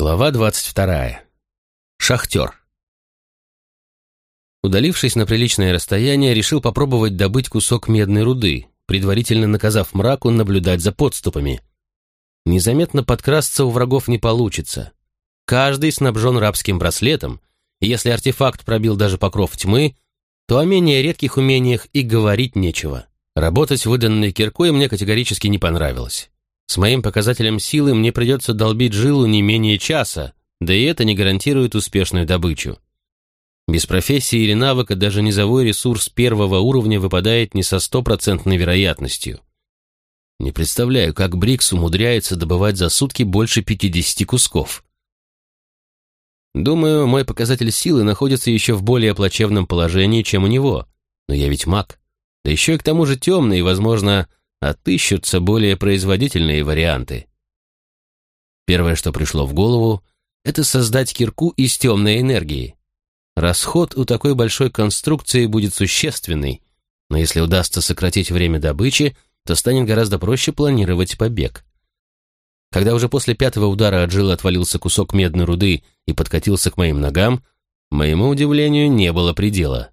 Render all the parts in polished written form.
Глава 22. Шахтер. Удалившись на приличное расстояние, решил попробовать добыть кусок медной руды, предварительно наказав мраку наблюдать за подступами. Незаметно подкрасться у врагов не получится. Каждый снабжен рабским браслетом, и если артефакт пробил даже покров тьмы, то о менее редких умениях и говорить нечего. Работать выданной киркой мне категорически не понравилось. С моим показателем силы мне придется долбить жилу не менее часа, да и это не гарантирует успешную добычу. Без профессии или навыка даже низовой ресурс первого уровня выпадает не со стопроцентной вероятностью. Не представляю, как Брикс умудряется добывать за сутки больше 50 кусков. Думаю, мой показатель силы находится еще в более плачевном положении, чем у него, но я ведь маг, да еще и к тому же темный, и, возможно, отыщутся более производительные варианты. Первое, что пришло в голову, это создать кирку из темной энергии. Расход у такой большой конструкции будет существенный, но если удастся сократить время добычи, то станет гораздо проще планировать побег. Когда уже после 5-го удара от жилы отвалился кусок медной руды и подкатился к моим ногам, моему удивлению не было предела.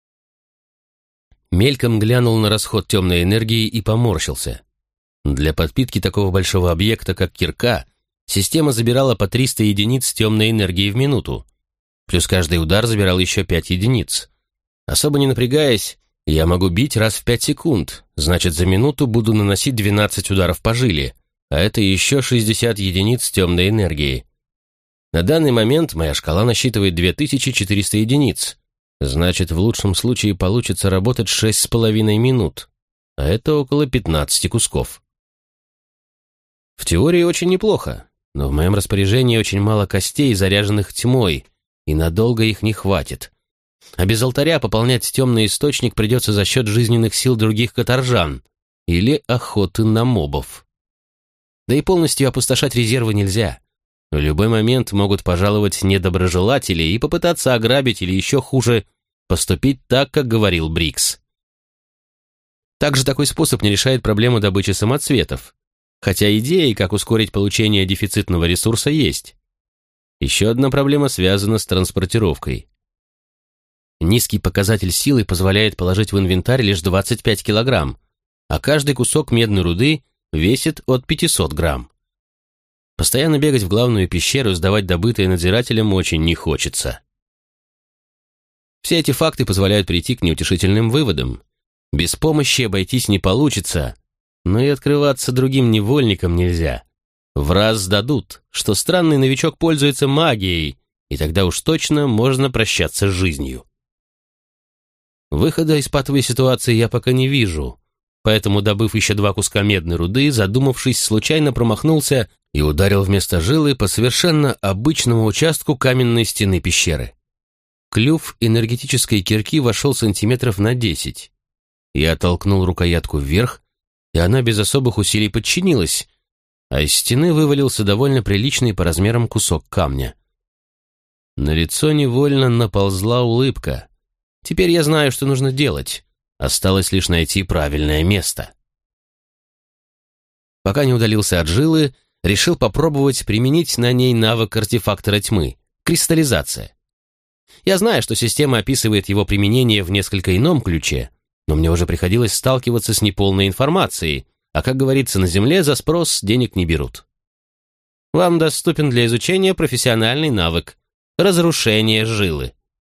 Мельком глянул на расход темной энергии и поморщился. Для подпитки такого большого объекта, как кирка, система забирала по 300 единиц темной энергии в минуту. Плюс каждый удар забирал еще 5 единиц. Особо не напрягаясь, я могу бить раз в 5 секунд, значит, за минуту буду наносить 12 ударов по жиле, а это еще 60 единиц темной энергии. На данный момент моя шкала насчитывает 2400 единиц. Значит, в лучшем случае получится работать 6,5 минут, а это около 15 кусков. В теории очень неплохо, но в моем распоряжении очень мало костей, заряженных тьмой, и надолго их не хватит. А без алтаря пополнять темный источник придется за счет жизненных сил других каторжан или охоты на мобов. Да и полностью опустошать резервы нельзя. В любой момент могут пожаловать недоброжелатели и попытаться ограбить или еще хуже, поступить так, как говорил Брикс. Также такой способ не решает проблему добычи самоцветов, хотя идеи, как ускорить получение дефицитного ресурса, есть. Еще одна проблема связана с транспортировкой. Низкий показатель силы позволяет положить в инвентарь лишь 25 килограмм, а каждый кусок медной руды весит от 500 грамм. Постоянно бегать в главную пещеру и сдавать добытое надзирателям очень не хочется. Все эти факты позволяют прийти к неутешительным выводам. Без помощи обойтись не получится, но и открываться другим невольникам нельзя. В раз сдадут, что странный новичок пользуется магией, и тогда уж точно можно прощаться с жизнью. Выхода из патовой ситуации я пока не вижу, поэтому, добыв еще 2 куска медной руды, задумавшись, случайно промахнулся и ударил вместо жилы по совершенно обычному участку каменной стены пещеры. Клюв энергетической кирки вошел сантиметров на 10. Я оттолкнул рукоятку вверх, и она без особых усилий подчинилась, а из стены вывалился довольно приличный по размерам кусок камня. На лицо невольно наползла улыбка. Теперь я знаю, что нужно делать. Осталось лишь найти правильное место. Пока не удалился от жилы, решил попробовать применить на ней навык артефактора тьмы — кристаллизация. Я знаю, что система описывает его применение в несколько ином ключе, но мне уже приходилось сталкиваться с неполной информацией, а, как говорится, на Земле за спрос денег не берут. Вам доступен для изучения профессиональный навык — разрушение жилы.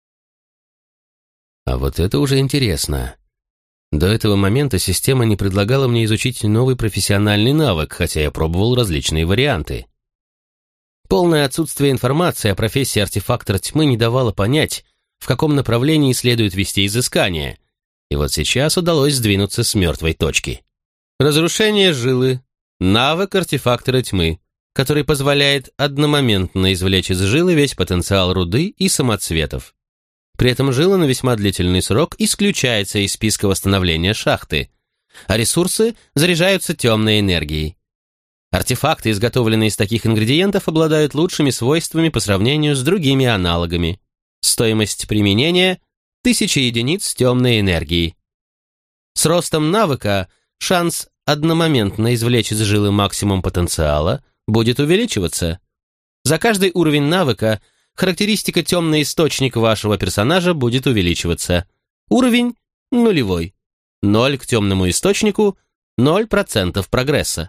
А вот это уже интересно. До этого момента система не предлагала мне изучить новый профессиональный навык, хотя я пробовал различные варианты. Полное отсутствие информации о профессии артефактора тьмы не давало понять, в каком направлении следует вести изыскание, и вот сейчас удалось сдвинуться с мертвой точки. Разрушение жилы — навык артефактора тьмы, который позволяет одномоментно извлечь из жилы весь потенциал руды и самоцветов. При этом жила на весьма длительный срок исключается из списка восстановления шахты, а ресурсы заряжаются темной энергией. Артефакты, изготовленные из таких ингредиентов, обладают лучшими свойствами по сравнению с другими аналогами. Стоимость применения — 1000 единиц темной энергии. С ростом навыка шанс одномоментно извлечь из жилы максимум потенциала будет увеличиваться. За каждый уровень навыка характеристика «Темный источник» вашего персонажа будет увеличиваться. Уровень 0. 0 к темному источнику, 0% прогресса.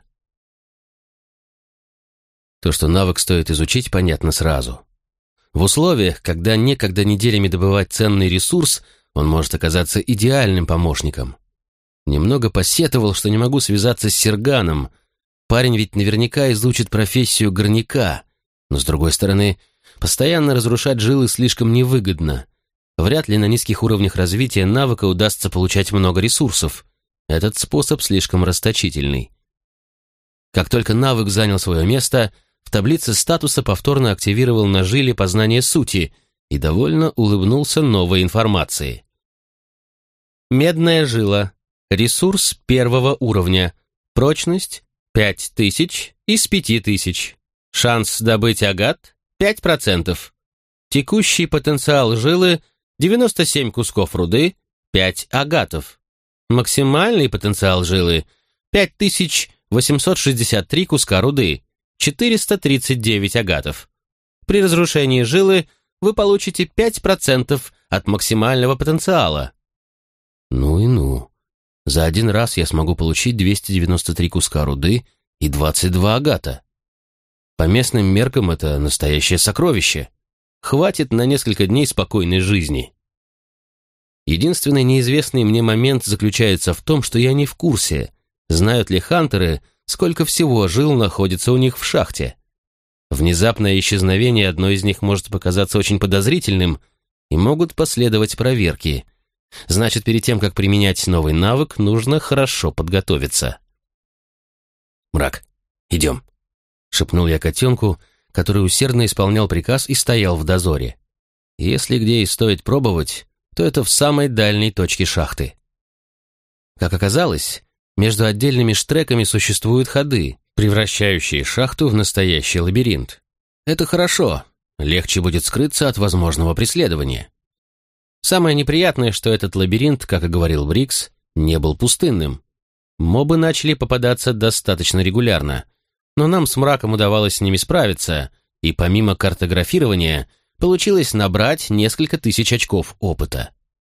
То, что навык стоит изучить, понятно сразу. В условиях, когда некогда неделями добывать ценный ресурс, он может оказаться идеальным помощником. Немного посетовал, что не могу связаться с Серганом. Парень ведь наверняка изучит профессию горняка, но, с другой стороны, постоянно разрушать жилы слишком невыгодно. Вряд ли на низких уровнях развития навыка удастся получать много ресурсов. Этот способ слишком расточительный. Как только навык занял свое место, в таблице статуса повторно активировал на жиле познание сути и довольно улыбнулся новой информации. Медная жила. Ресурс 1 уровня. Прочность 5000 из 5000. Шанс добыть агат 5%. Текущий потенциал жилы 97 кусков руды, 5 агатов. Максимальный потенциал жилы 5863 куска руды, 439 агатов. При разрушении жилы вы получите 5% от максимального потенциала. Ну и ну. За один раз я смогу получить 293 куска руды и 22 агата. По местным меркам это настоящее сокровище. Хватит на несколько дней спокойной жизни. Единственный неизвестный мне момент заключается в том, что я не в курсе, знают ли хантеры, сколько всего жил находится у них в шахте. Внезапное исчезновение одной из них может показаться очень подозрительным, и могут последовать проверки. Значит, перед тем, как применять новый навык, нужно хорошо подготовиться. «Мрак, идем», — шепнул я котенку, который усердно исполнял приказ и стоял в дозоре. Если где и стоит пробовать, то это в самой дальней точке шахты. Как оказалось, между отдельными штреками существуют ходы, превращающие шахту в настоящий лабиринт. Это хорошо, легче будет скрыться от возможного преследования. Самое неприятное, что этот лабиринт, как и говорил Брикс, не был пустынным. Мобы начали попадаться достаточно регулярно, но нам с Мраком удавалось с ними справиться, и помимо картографирования получилось набрать несколько тысяч очков опыта.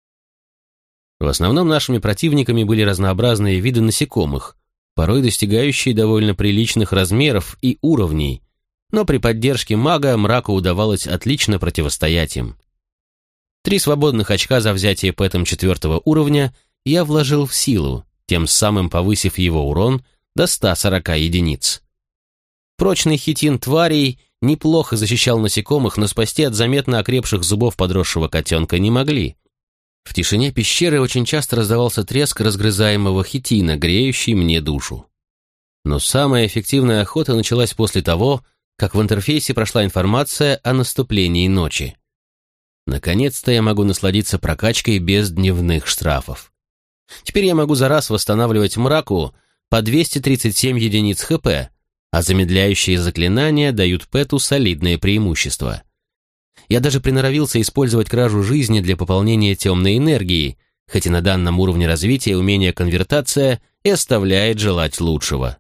В основном нашими противниками были разнообразные виды насекомых, порой достигающие довольно приличных размеров и уровней, но при поддержке мага Мраку удавалось отлично противостоять им. 3 свободных очка за взятие пэтом 4 уровня я вложил в силу, тем самым повысив его урон до 140 единиц. Прочный хитин тварей неплохо защищал насекомых, но спасти от заметно окрепших зубов подросшего котенка не могли. В тишине пещеры очень часто раздавался треск разгрызаемого хитина, греющий мне душу. Но самая эффективная охота началась после того, как в интерфейсе прошла информация о наступлении ночи. Наконец-то я могу насладиться прокачкой без дневных штрафов. Теперь я могу за раз восстанавливать Мраку по 237 единиц ХП, а замедляющие заклинания дают Пэту солидное преимущество. Я даже приноровился использовать кражу жизни для пополнения темной энергии, хоть и на данном уровне развития умение конвертация и оставляет желать лучшего.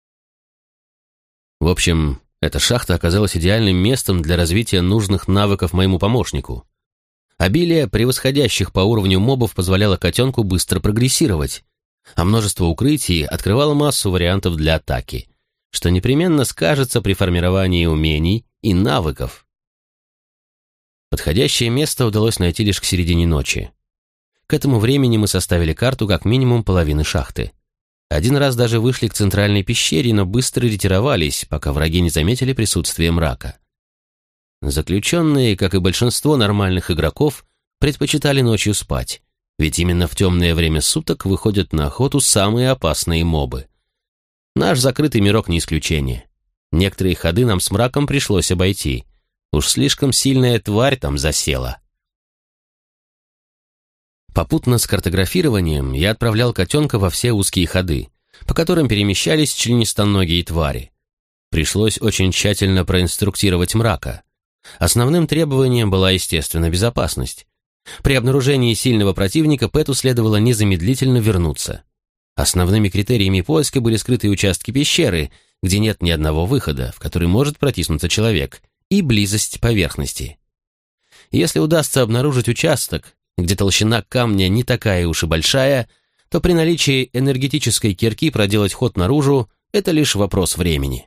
В общем, эта шахта оказалась идеальным местом для развития нужных навыков моему помощнику. Обилие превосходящих по уровню мобов позволяло котенку быстро прогрессировать, а множество укрытий открывало массу вариантов для атаки, что непременно скажется при формировании умений и навыков. Подходящее место удалось найти лишь к середине ночи. К этому времени мы составили карту как минимум половины шахты. Один раз даже вышли к центральной пещере, но быстро ретировались, пока враги не заметили присутствие Мрака. Заключенные, как и большинство нормальных игроков, предпочитали ночью спать, ведь именно в темное время суток выходят на охоту самые опасные мобы. Наш закрытый мирок не исключение. Некоторые ходы нам с Мраком пришлось обойти. Уж слишком сильная тварь там засела. Попутно с картографированием я отправлял котенка во все узкие ходы, по которым перемещались членистоногие твари. Пришлось очень тщательно проинструктировать Мрака. Основным требованием была, естественно, безопасность. При обнаружении сильного противника Пэту следовало незамедлительно вернуться. Основными критериями поиска были скрытые участки пещеры, где нет ни одного выхода, в который может протиснуться человек, и близость поверхности. Если удастся обнаружить участок, где толщина камня не такая уж и большая, то при наличии энергетической кирки проделать ход наружу – это лишь вопрос времени.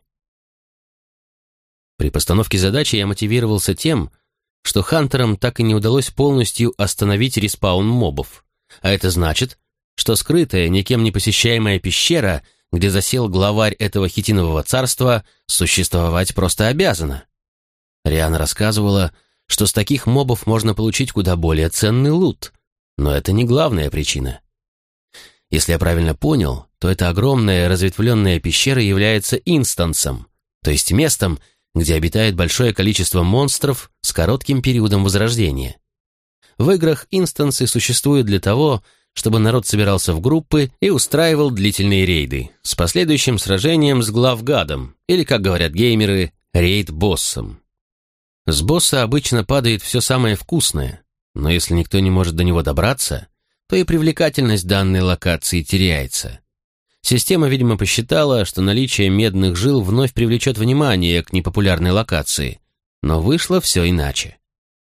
При постановке задачи я мотивировался тем, что хантерам так и не удалось полностью остановить респаун мобов, а это значит, что скрытая, никем не посещаемая пещера, где засел главарь этого хитинового царства, существовать просто обязана. Риана рассказывала, что с таких мобов можно получить куда более ценный лут, но это не главная причина. Если я правильно понял, то эта огромная разветвленная пещера является инстансом, то есть местом, где обитает большое количество монстров с коротким периодом возрождения. В играх инстансы существуют для того, чтобы народ собирался в группы и устраивал длительные рейды с последующим сражением с главгадом, или, как говорят геймеры, рейд-боссом. С босса обычно падает все самое вкусное, но если никто не может до него добраться, то и привлекательность данной локации теряется. Система, видимо, посчитала, что наличие медных жил вновь привлечет внимание к непопулярной локации, но вышло все иначе.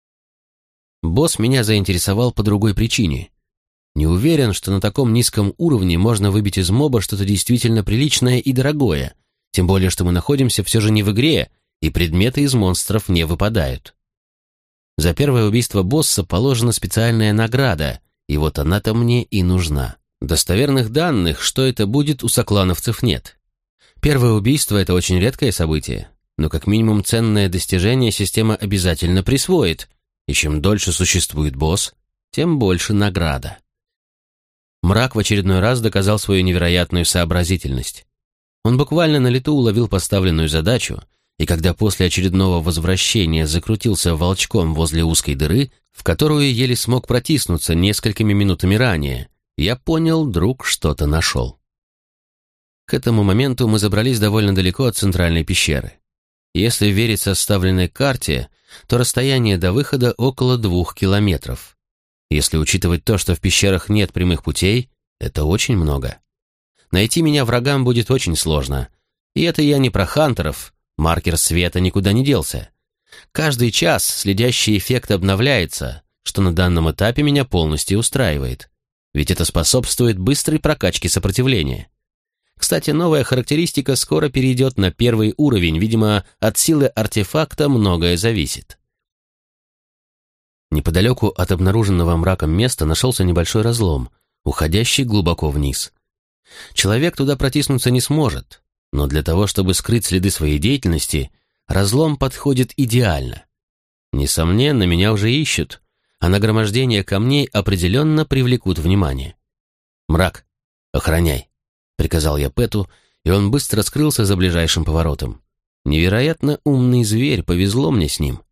Босс меня заинтересовал по другой причине. Не уверен, что на таком низком уровне можно выбить из моба что-то действительно приличное и дорогое, тем более, что мы находимся все же не в игре, и предметы из монстров не выпадают. За первое убийство босса положена специальная награда, и вот она-то мне и нужна. Достоверных данных, что это будет, у соклановцев нет. Первое убийство — это очень редкое событие, но как минимум ценное достижение система обязательно присвоит, и чем дольше существует босс, тем больше награда. Мрак в очередной раз доказал свою невероятную сообразительность. Он буквально на лету уловил поставленную задачу, и когда после очередного возвращения закрутился волчком возле узкой дыры, в которую еле смог протиснуться несколькими минутами ранее, я понял, друг что-то нашел. К этому моменту мы забрались довольно далеко от центральной пещеры. Если верить составленной карте, то расстояние до выхода около 2 километров. Если учитывать то, что в пещерах нет прямых путей, это очень много. Найти меня врагам будет очень сложно. И это я не про хантеров, маркер света никуда не делся. Каждый час следящий эффект обновляется, что на данном этапе меня полностью устраивает. Ведь это способствует быстрой прокачке сопротивления. Кстати, новая характеристика скоро перейдет на 1 уровень, видимо, от силы артефакта многое зависит. Неподалеку от обнаруженного мраком места нашелся небольшой разлом, уходящий глубоко вниз. Человек туда протиснуться не сможет, но для того, чтобы скрыть следы своей деятельности, разлом подходит идеально. Несомненно, меня уже ищут, а нагромождение камней определенно привлекут внимание. «Мрак, охраняй», — приказал я Пэту, и он быстро скрылся за ближайшим поворотом. Невероятно умный зверь, повезло мне с ним.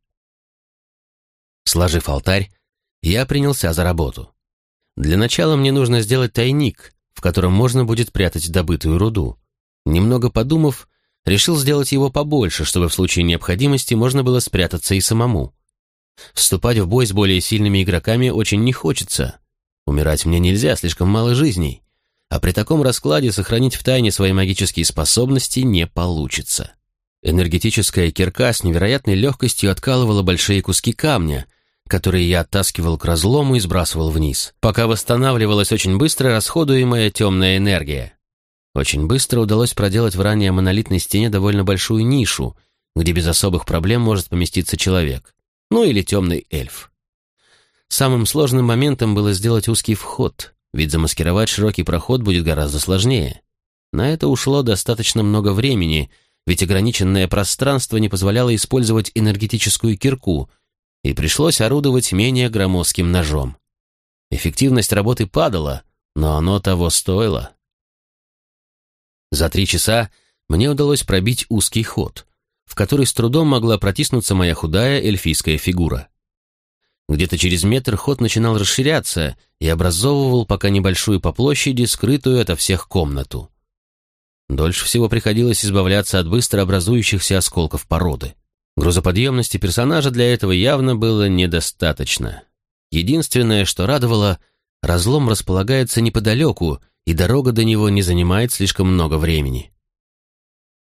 Сложив алтарь, я принялся за работу. Для начала мне нужно сделать тайник, в котором можно будет прятать добытую руду. Немного подумав, решил сделать его побольше, чтобы в случае необходимости можно было спрятаться и самому. Вступать в бой с более сильными игроками очень не хочется. Умирать мне нельзя, слишком мало жизней. А при таком раскладе сохранить в тайне свои магические способности не получится. Энергетическая кирка с невероятной легкостью откалывала большие куски камня, которые я оттаскивал к разлому и сбрасывал вниз, пока восстанавливалась очень быстро расходуемая темная энергия. Очень быстро удалось проделать в ранее монолитной стене довольно большую нишу, где без особых проблем может поместиться человек, ну или темный эльф. Самым сложным моментом было сделать узкий вход, ведь замаскировать широкий проход будет гораздо сложнее. На это ушло достаточно много времени, ведь ограниченное пространство не позволяло использовать энергетическую кирку, и пришлось орудовать менее громоздким ножом. Эффективность работы падала, но оно того стоило. За 3 часа мне удалось пробить узкий ход, в который с трудом могла протиснуться моя худая эльфийская фигура. Где-то через метр ход начинал расширяться и образовывал пока небольшую по площади, скрытую ото всех комнату. Дольше всего приходилось избавляться от быстро образующихся осколков породы. Грузоподъемности персонажа для этого явно было недостаточно. Единственное, что радовало, разлом располагается неподалеку, и дорога до него не занимает слишком много времени.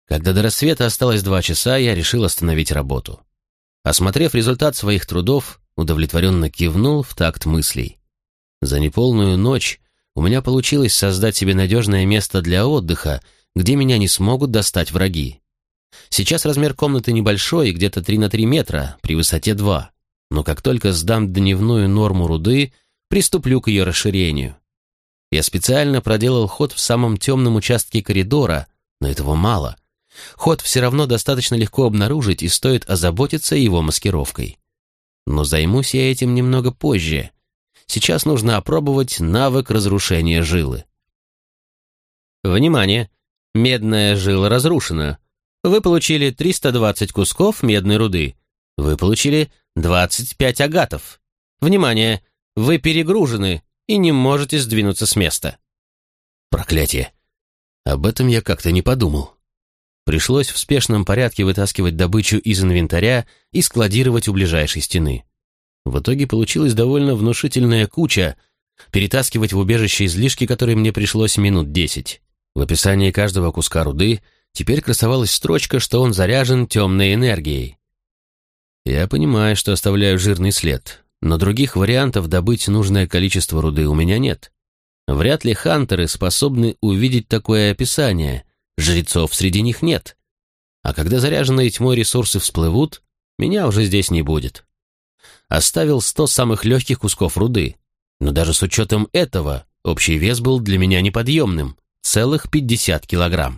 Когда до рассвета осталось 2 часа, я решил остановить работу. Осмотрев результат своих трудов, удовлетворенно кивнул в такт мыслей. За неполную ночь у меня получилось создать себе надежное место для отдыха, где меня не смогут достать враги. Сейчас размер комнаты небольшой, где-то 3 на 3 метра, при высоте 2. Но как только сдам дневную норму руды, приступлю к ее расширению. Я специально проделал ход в самом темном участке коридора, но этого мало. Ход все равно достаточно легко обнаружить, и стоит озаботиться его маскировкой. Но займусь я этим немного позже. Сейчас нужно опробовать навык разрушения жилы. Внимание! Медная жила разрушена. Вы получили 320 кусков медной руды. Вы получили 25 агатов. Внимание! Вы перегружены и не можете сдвинуться с места. Проклятие! Об этом я как-то не подумал. Пришлось в спешном порядке вытаскивать добычу из инвентаря и складировать у ближайшей стены. В итоге получилась довольно внушительная куча, перетаскивать в убежище излишки, которые мне пришлось минут 10. В описании каждого куска руды теперь красовалась строчка, что он заряжен темной энергией. Я понимаю, что оставляю жирный след, но других вариантов добыть нужное количество руды у меня нет. Вряд ли хантеры способны увидеть такое описание, жрецов среди них нет. А когда заряженные тьмой ресурсы всплывут, меня уже здесь не будет. Оставил 100 самых легких кусков руды, но даже с учетом этого общий вес был для меня неподъемным, целых 50 килограмм.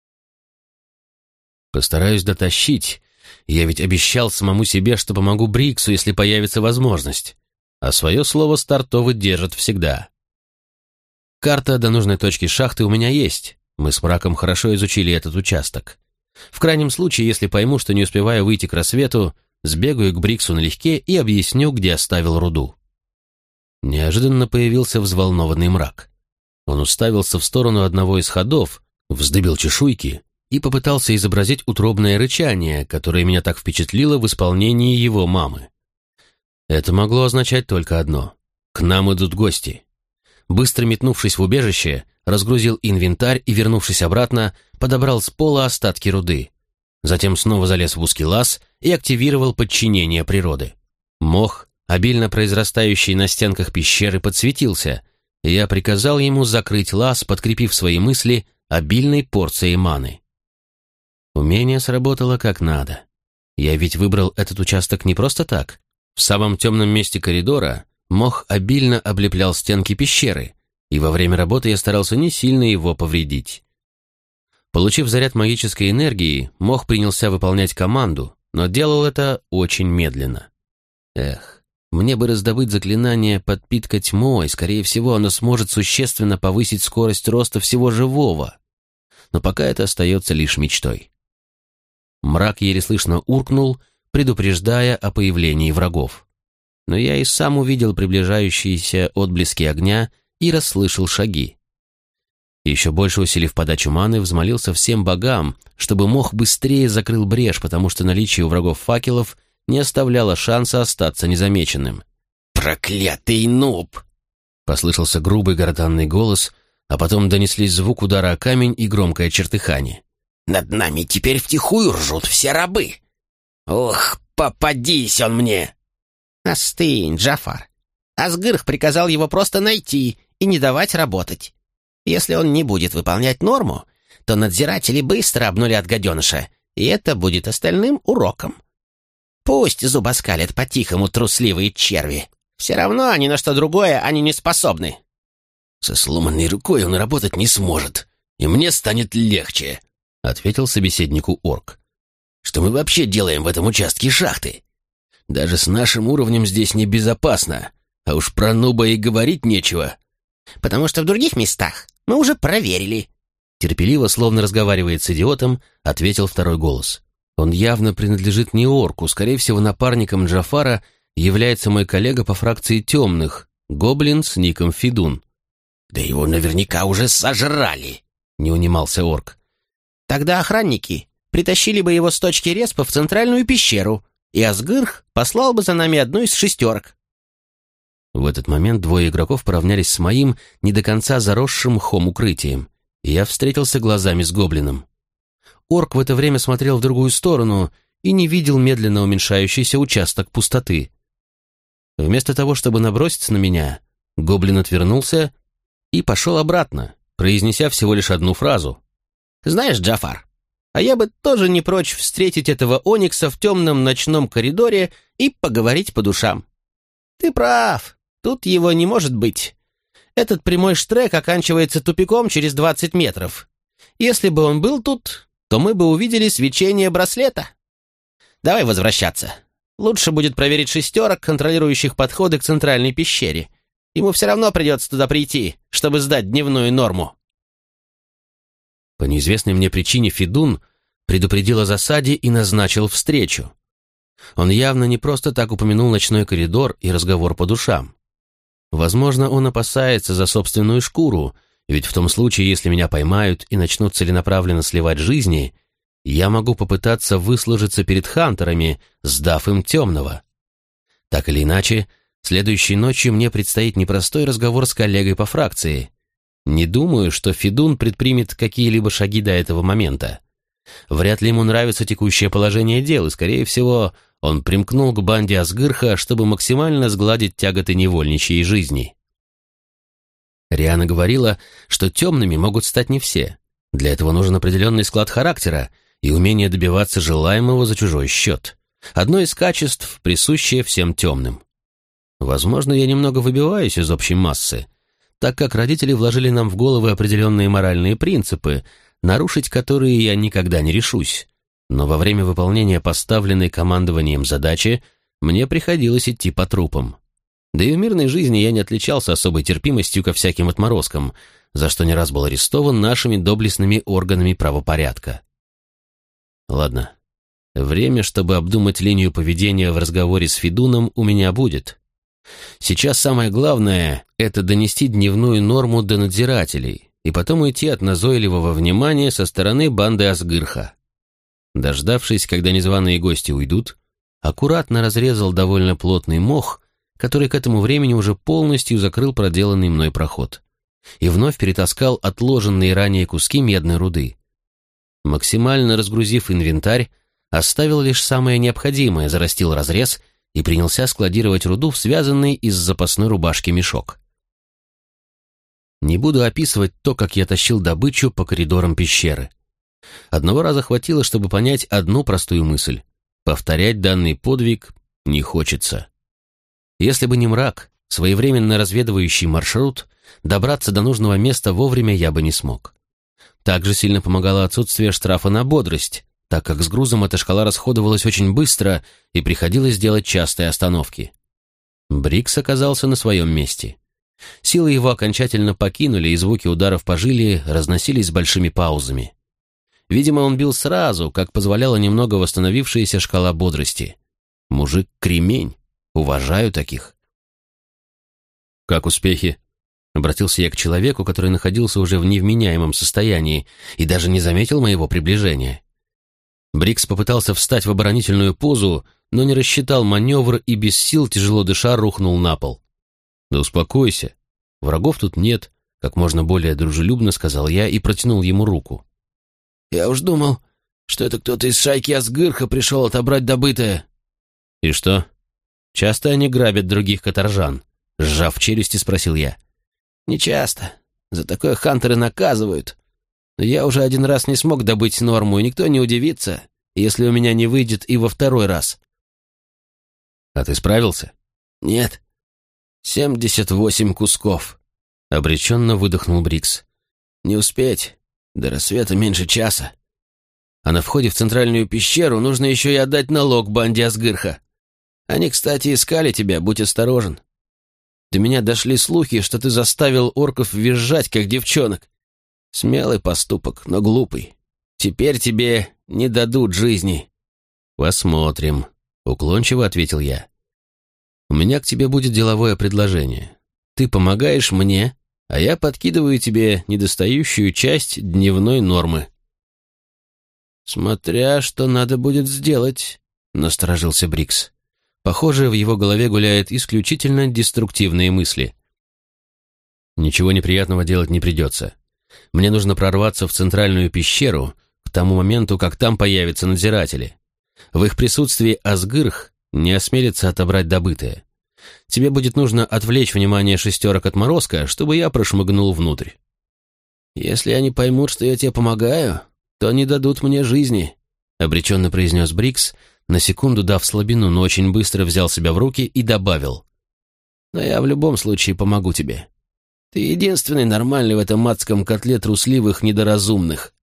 Постараюсь дотащить. Я ведь обещал самому себе, что помогу Бриксу, если появится возможность. А свое слово Стартовый держит всегда. Карта до нужной точки шахты у меня есть. Мы с Мраком хорошо изучили этот участок. В крайнем случае, если пойму, что не успеваю выйти к рассвету, сбегаю к Бриксу налегке и объясню, где оставил руду. Неожиданно появился взволнованный Мрак. Он уставился в сторону одного из ходов, вздыбил чешуйки и попытался изобразить утробное рычание, которое меня так впечатлило в исполнении его мамы. Это могло означать только одно: к нам идут гости. Быстро метнувшись в убежище, разгрузил инвентарь и, вернувшись обратно, подобрал с пола остатки руды. Затем снова залез в узкий лаз и активировал подчинение природы. Мох, обильно произрастающий на стенках пещеры, подсветился, и я приказал ему закрыть лаз, подкрепив свои мысли обильной порцией маны. Умение сработало как надо. Я ведь выбрал этот участок не просто так. В самом темном месте коридора мох обильно облеплял стенки пещеры, и во время работы я старался не сильно его повредить. Получив заряд магической энергии, мох принялся выполнять команду, но делал это очень медленно. Мне бы раздобыть заклинание «Подпитка тьмой», скорее всего, оно сможет существенно повысить скорость роста всего живого. Но пока это остается лишь мечтой. Мрак еле слышно уркнул, предупреждая о появлении врагов. Но я и сам увидел приближающиеся отблески огня и расслышал шаги. Еще больше усилив подачу маны, взмолился всем богам, чтобы мох быстрее закрыл брешь, потому что наличие у врагов факелов не оставляло шанса остаться незамеченным. «Проклятый нуб!» — послышался грубый гортанный голос, а потом донеслись звук удара о камень и громкое чертыхание. «Над нами теперь втихую ржут все рабы! Ох, попадись он мне!» «Остынь, Джафар. Асгырх приказал его просто найти и не давать работать. Если он не будет выполнять норму, то надзиратели быстро обнулят гаденыша, и это будет остальным уроком. Пусть зубоскалят по-тихому трусливые черви. Все равно ни на что другое они не способны». «Со сломанной рукой он работать не сможет, и мне станет легче», — ответил собеседнику орк. «Что мы вообще делаем в этом участке шахты? Даже с нашим уровнем здесь небезопасно, а уж про нуба и говорить нечего». «Потому что в других местах мы уже проверили». Терпеливо, словно разговаривает с идиотом, ответил второй голос. Он явно принадлежит не орку, скорее всего, напарником Джафара является мой коллега по фракции темных, гоблин с ником Фидун. «Да его наверняка уже сожрали», — не унимался орк. «Тогда охранники притащили бы его с точки респа в центральную пещеру, и Асгырх послал бы за нами одну из 6. В этот момент 2 игроков поравнялись с моим не до конца заросшим мхом укрытием, и я встретился глазами с гоблином. орк в это время смотрел в другую сторону и не видел медленно уменьшающийся участок пустоты. Вместо того, чтобы наброситься на меня, гоблин отвернулся и пошел обратно, произнеся всего лишь одну фразу. «Знаешь, Джафар, а я бы тоже не прочь встретить этого Оникса в темном ночном коридоре и поговорить по душам. Ты прав, тут его не может быть. Этот прямой штрек оканчивается тупиком через 20 метров. Если бы он был тут, то мы бы увидели свечение браслета. Давай возвращаться. Лучше будет проверить шестерок, контролирующих подходы к центральной пещере. Ему все равно придется туда прийти, чтобы сдать дневную норму». По неизвестной мне причине Федун предупредил о засаде и назначил встречу. Он явно не просто так упомянул ночной коридор и разговор по душам. Возможно, он опасается за собственную шкуру, ведь в том случае, если меня поймают и начнут целенаправленно сливать жизни, я могу попытаться выслужиться перед хантерами, сдав им темного. Так или иначе, следующей ночью мне предстоит непростой разговор с коллегой по фракции. Не думаю, что Федун предпримет какие-либо шаги до этого момента. Вряд ли ему нравится текущее положение дел, и, скорее всего, он примкнул к банде Асгырха, чтобы максимально сгладить тяготы невольничьей жизни. Риана говорила, что темными могут стать не все. Для этого нужен определенный склад характера и умение добиваться желаемого за чужой счет. Одно из качеств, присущее всем темным. Возможно, я немного выбиваюсь из общей массы, так как родители вложили нам в головы определенные моральные принципы, нарушить которые я никогда не решусь. Но во время выполнения поставленной командованием задачи мне приходилось идти по трупам. Да и в мирной жизни я не отличался особой терпимостью ко всяким отморозкам, за что не раз был арестован нашими доблестными органами правопорядка. Ладно, время, чтобы обдумать линию поведения в разговоре с Федуном, у меня будет. Сейчас самое главное — это донести дневную норму до надзирателей и потом уйти от назойливого внимания со стороны банды Асгырха. Дождавшись, когда незваные гости уйдут, аккуратно разрезал довольно плотный мох, который к этому времени уже полностью закрыл проделанный мной проход, и вновь перетаскал отложенные ранее куски медной руды. Максимально разгрузив инвентарь, оставил лишь самое необходимое, зарастил разрез и принялся складировать руду в связанный из запасной рубашки мешок. Не буду описывать то, как я тащил добычу по коридорам пещеры. Одного раза хватило, чтобы понять одну простую мысль. Повторять данный подвиг не хочется. Если бы не мрак, своевременно разведывающий маршрут, добраться до нужного места вовремя я бы не смог. Также сильно помогало отсутствие штрафа на бодрость, так как с грузом эта шкала расходовалась очень быстро и приходилось делать частые остановки. Брикс оказался на своем месте. Силы его окончательно покинули, и звуки ударов по жиле разносились с большими паузами. Видимо, он бил сразу, как позволяла немного восстановившаяся шкала бодрости. Мужик кремень, уважаю таких. «Как успехи?» — обратился я к человеку, который находился уже в невменяемом состоянии и даже не заметил моего приближения. Брикс попытался встать в оборонительную позу, но не рассчитал маневр и без сил, тяжело дыша, рухнул на пол. «Да успокойся, врагов тут нет», — как можно более дружелюбно сказал я и протянул ему руку. «Я уж думал, что это кто-то из шайки Асгырха пришел отобрать добытое». «И что? Часто они грабят других каторжан?» — сжав челюсти, спросил я. «Не часто. За такое хантеры наказывают. Но я уже один раз не смог добыть норму, и никто не удивится, если у меня не выйдет и во второй раз». «А ты справился?» «Нет. 78 кусков», — обреченно выдохнул Брикс. «Не успеть. До рассвета меньше часа. А на входе в центральную пещеру нужно еще и отдать налог банде Асгырха. Они, кстати, искали тебя, будь осторожен. До меня дошли слухи, что ты заставил орков визжать, как девчонок. Смелый поступок, но глупый. Теперь тебе не дадут жизни». «Посмотрим», — уклончиво ответил я. «У меня к тебе будет деловое предложение. Ты помогаешь мне, а я подкидываю тебе недостающую часть дневной нормы». «Смотря что надо будет сделать», — насторожился Брикс. Похоже, в его голове гуляют исключительно деструктивные мысли. «Ничего неприятного делать не придется. Мне нужно прорваться в центральную пещеру к тому моменту, как там появятся надзиратели. В их присутствии Асгырх не осмелится отобрать добытое. Тебе будет нужно отвлечь внимание шестерок отморозка, чтобы я прошмыгнул внутрь. Если они поймут, что я тебе помогаю, то не дадут мне жизни, обреченно произнес Брикс, на секунду дав слабину, но очень быстро взял себя в руки и добавил. Но я в любом случае помогу тебе. Ты единственный нормальный в этом адском котле трусливых недоразумных.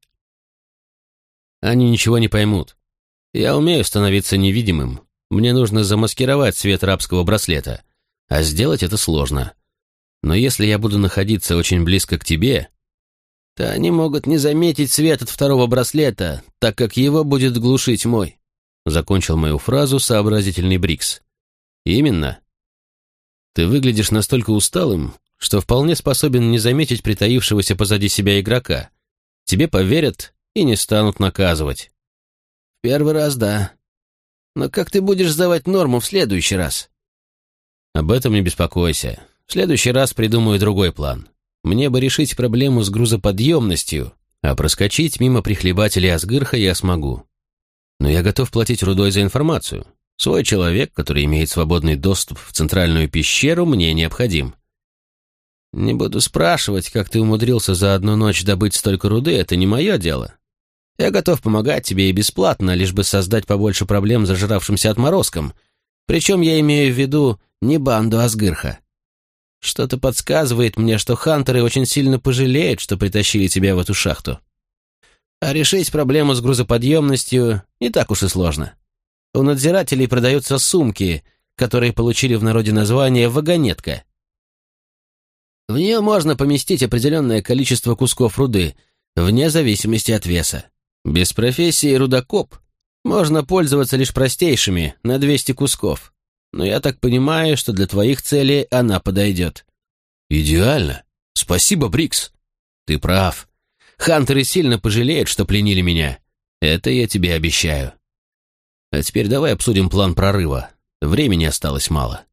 Они ничего не поймут. Я умею становиться невидимым. Мне нужно замаскировать свет рабского браслета, а сделать это сложно. Но если я буду находиться очень близко к тебе, то они могут не заметить свет от второго браслета, так как его будет глушить мой. Закончил мою фразу сообразительный Брикс. Именно. Ты выглядишь настолько усталым, что вполне способен не заметить притаившегося позади себя игрока. Тебе поверят и не станут наказывать. Первый раз, да. Но как ты будешь сдавать норму в следующий раз? Об этом не беспокойся. В следующий раз придумаю другой план. Мне бы решить проблему с грузоподъемностью, а проскочить мимо прихлебателей Асгырха я смогу. Но я готов платить рудой за информацию. Свой человек, который имеет свободный доступ в центральную пещеру, мне необходим. Не буду спрашивать, как ты умудрился за одну ночь добыть столько руды, это не мое дело. Я готов помогать тебе и бесплатно, лишь бы создать побольше проблем зажравшимся отморозкам. Причем я имею в виду не банду Асгырха. Что-то подсказывает мне, что хантеры очень сильно пожалеют, что притащили тебя в эту шахту. А решить проблему с грузоподъемностью не так уж и сложно. У надзирателей продаются сумки, которые получили в народе название «вагонетка». В нее можно поместить определенное количество кусков руды, вне зависимости от веса. Без профессии рудокоп можно пользоваться лишь простейшими, на 200 кусков. Но я так понимаю, что для твоих целей она подойдет. Идеально. Спасибо, Брикс. Ты прав. Хантеры сильно пожалеют, что пленили меня. Это я тебе обещаю. А теперь давай обсудим план прорыва. Времени осталось мало.